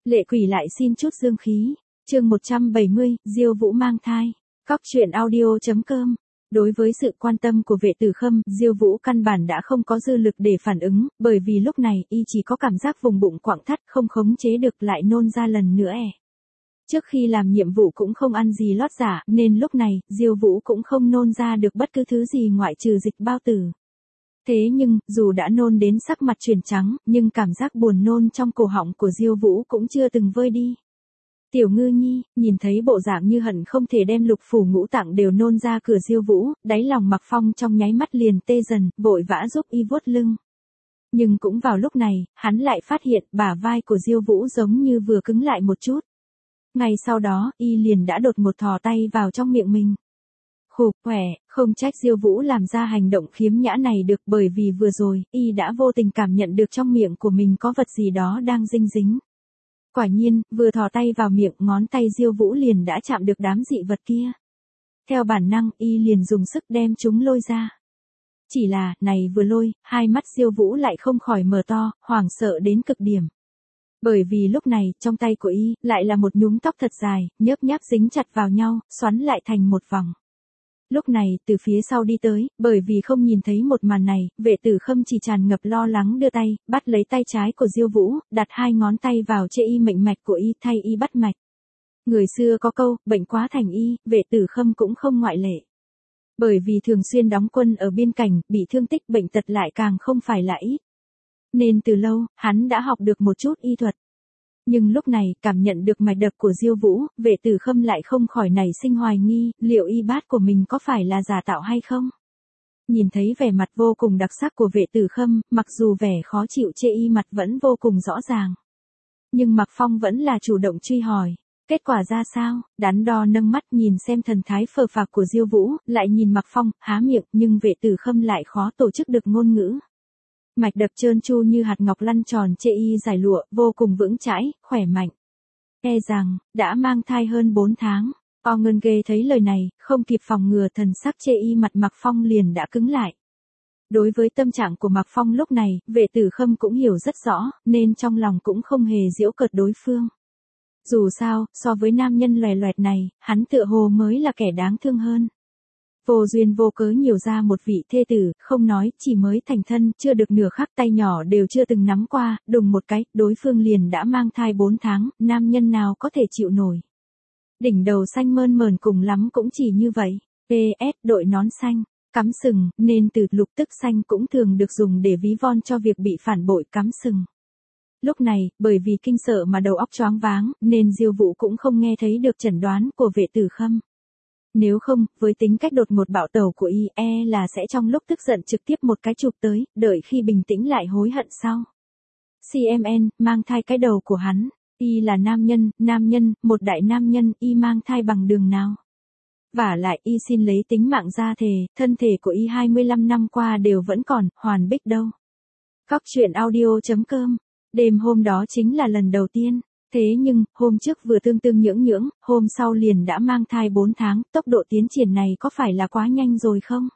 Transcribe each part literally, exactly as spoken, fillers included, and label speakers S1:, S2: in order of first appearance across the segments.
S1: Lệ quỷ lại xin chút dương khí. Chương một trăm bảy mươi, Diêu Vũ mang thai. Cóc truyện audio chấm com. Đối với sự quan tâm của Vệ Tử Khâm, Diêu Vũ căn bản đã không có dư lực để phản ứng, bởi vì lúc này y chỉ có cảm giác vùng bụng quặn thắt, không khống chế được lại nôn ra lần nữa e. Trước khi làm nhiệm vụ cũng không ăn gì lót giả, nên lúc này, Diêu Vũ cũng không nôn ra được bất cứ thứ gì ngoại trừ dịch bao tử. Thế nhưng, dù đã nôn đến sắc mặt chuyển trắng, nhưng cảm giác buồn nôn trong cổ họng của Diêu Vũ cũng chưa từng vơi đi. Tiểu Ngư Nhi, nhìn thấy bộ dạng như hận không thể đem lục phủ ngũ tạng đều nôn ra cửa Diêu Vũ, đáy lòng Mạc Phong trong nháy mắt liền tê dần, vội vã giúp y vuốt lưng. Nhưng cũng vào lúc này, hắn lại phát hiện bả vai của Diêu Vũ giống như vừa cứng lại một chút. Ngay sau đó, y liền đã đột một thò tay vào trong miệng mình. Khục khỏe, không trách Diêu Vũ làm ra hành động khiếm nhã này được, bởi vì vừa rồi, y đã vô tình cảm nhận được trong miệng của mình có vật gì đó đang dinh dính. Quả nhiên, vừa thò tay vào miệng, ngón tay Diêu Vũ liền đã chạm được đám dị vật kia. Theo bản năng, y liền dùng sức đem chúng lôi ra. Chỉ là, này vừa lôi, hai mắt Diêu Vũ lại không khỏi mở to, hoảng sợ đến cực điểm. Bởi vì lúc này, trong tay của y, lại là một nhúm tóc thật dài, nhớp nháp dính chặt vào nhau, xoắn lại thành một vòng. Lúc này, từ phía sau đi tới, bởi vì không nhìn thấy một màn này, Vệ Tử Khâm chỉ tràn ngập lo lắng đưa tay, bắt lấy tay trái của Diêu Vũ, đặt hai ngón tay vào chê y mệnh mạch của y, thay y bắt mạch. Người xưa có câu, bệnh quá thành y, Vệ Tử Khâm cũng không ngoại lệ. Bởi vì thường xuyên đóng quân ở biên cảnh, bị thương tích bệnh tật lại càng không phải là ít. Nên từ lâu, hắn đã học được một chút y thuật. Nhưng lúc này, cảm nhận được mạch đập của Diêu Vũ, Vệ Tử Khâm lại không khỏi nảy sinh hoài nghi, liệu y bát của mình có phải là giả tạo hay không? Nhìn thấy vẻ mặt vô cùng đặc sắc của Vệ Tử Khâm, mặc dù vẻ khó chịu chê y mặt vẫn vô cùng rõ ràng. Nhưng Mạc Phong vẫn là chủ động truy hỏi. Kết quả ra sao? Đắn đo nâng mắt nhìn xem thần thái phờ phạc của Diêu Vũ, lại nhìn Mạc Phong, há miệng, nhưng Vệ Tử Khâm lại khó tổ chức được ngôn ngữ. Mạch đập trơn tru như hạt ngọc lăn tròn chê y giải lụa, vô cùng vững chãi, khỏe mạnh. E rằng, đã mang thai hơn bốn tháng. O Ngân Ghê thấy lời này, không kịp phòng ngừa, thần sắc chê y mặt Mạc Phong liền đã cứng lại. Đối với tâm trạng của Mạc Phong lúc này, Vệ Tử Khâm cũng hiểu rất rõ, nên trong lòng cũng không hề giễu cợt đối phương. Dù sao, so với nam nhân loè loẹt này, hắn tựa hồ mới là kẻ đáng thương hơn. Vô duyên vô cớ nhiều ra một vị thê tử, không nói, chỉ mới thành thân, chưa được nửa khắc tay nhỏ đều chưa từng nắm qua, đùng một cái, đối phương liền đã mang thai bốn tháng, nam nhân nào có thể chịu nổi. Đỉnh đầu xanh mơn mởn cùng lắm cũng chỉ như vậy. pê ét đội nón xanh, cắm sừng, nên từ lục tức xanh cũng thường được dùng để ví von cho việc bị phản bội cắm sừng. Lúc này, bởi vì kinh sợ mà đầu óc choáng váng, nên Diêu Vũ cũng không nghe thấy được chẩn đoán của Vệ Tử Khâm. Nếu không, với tính cách đột ngột bạo tẩu của y, e là sẽ trong lúc tức giận trực tiếp một cái chụp tới, đợi khi bình tĩnh lại hối hận sau. xê em en, mang thai cái đầu của hắn. Y là nam nhân, nam nhân, một đại nam nhân, y mang thai bằng đường nào? Vả lại, y xin lấy tính mạng ra thề, thân thể của y hai mươi lăm năm qua đều vẫn còn, hoàn bích đâu. Cóc truyện audio chấm com. Đêm hôm đó chính là lần đầu tiên. Thế nhưng, hôm trước vừa tương tương nhưỡng nhưỡng, hôm sau liền đã mang thai bốn tháng, tốc độ tiến triển này có phải là quá nhanh rồi không?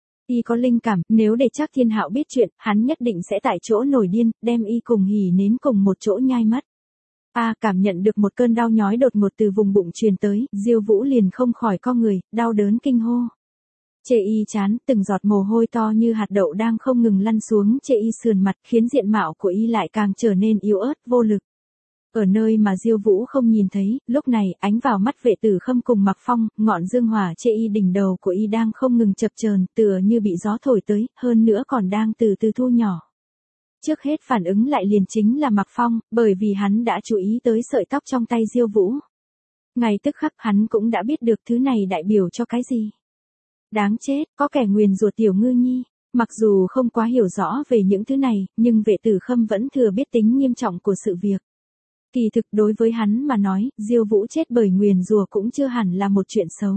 S1: Y có linh cảm, nếu để Trác Thiên Hạo biết chuyện, hắn nhất định sẽ tại chỗ nổi điên, đem y cùng hỉ nến cùng một chỗ nhai mất. A à, cảm nhận được một cơn đau nhói đột ngột từ vùng bụng truyền tới, Diêu Vũ liền không khỏi co người, đau đớn kinh hô. Chê y chán, từng giọt mồ hôi to như hạt đậu đang không ngừng lăn xuống chê y sườn mặt, khiến diện mạo của y lại càng trở nên yếu ớt, vô lực. Ở nơi mà Diêu Vũ không nhìn thấy, lúc này, ánh vào mắt Vệ Tử Khâm cùng Mạc Phong, ngọn dương hỏa chê y đỉnh đầu của y đang không ngừng chập chờn, tựa như bị gió thổi tới, hơn nữa còn đang từ từ thu nhỏ. Trước hết phản ứng lại liền chính là Mạc Phong, bởi vì hắn đã chú ý tới sợi tóc trong tay Diêu Vũ. Ngay tức khắc hắn cũng đã biết được thứ này đại biểu cho cái gì. Đáng chết, có kẻ nguyền rủa Tiểu Ngư Nhi. Mặc dù không quá hiểu rõ về những thứ này, nhưng Vệ Tử Khâm vẫn thừa biết tính nghiêm trọng của sự việc. Kỳ thực đối với hắn mà nói, Diêu Vũ chết bởi nguyền rủa cũng chưa hẳn là một chuyện xấu.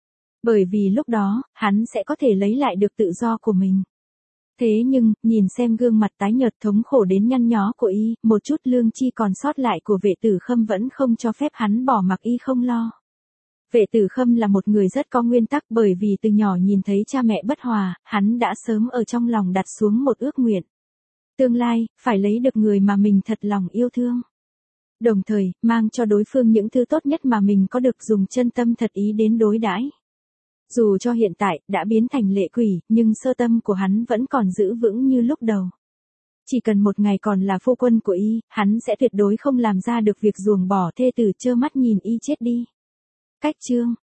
S1: Bởi vì lúc đó, hắn sẽ có thể lấy lại được tự do của mình. Thế nhưng, nhìn xem gương mặt tái nhợt thống khổ đến nhăn nhó của y, một chút lương chi còn sót lại của Vệ Tử Khâm vẫn không cho phép hắn bỏ mặc y không lo. Vệ Tử Khâm là một người rất có nguyên tắc, bởi vì từ nhỏ nhìn thấy cha mẹ bất hòa, hắn đã sớm ở trong lòng đặt xuống một ước nguyện. Tương lai, phải lấy được người mà mình thật lòng yêu thương. Đồng thời, mang cho đối phương những thứ tốt nhất mà mình có được, dùng chân tâm thật ý đến đối đãi. Dù cho hiện tại, đã biến thành lệ quỷ, nhưng sơ tâm của hắn vẫn còn giữ vững như lúc đầu. Chỉ cần một ngày còn là phu quân của y, hắn sẽ tuyệt đối không làm ra được việc ruồng bỏ thê tử trơ mắt nhìn y chết đi. Cách chương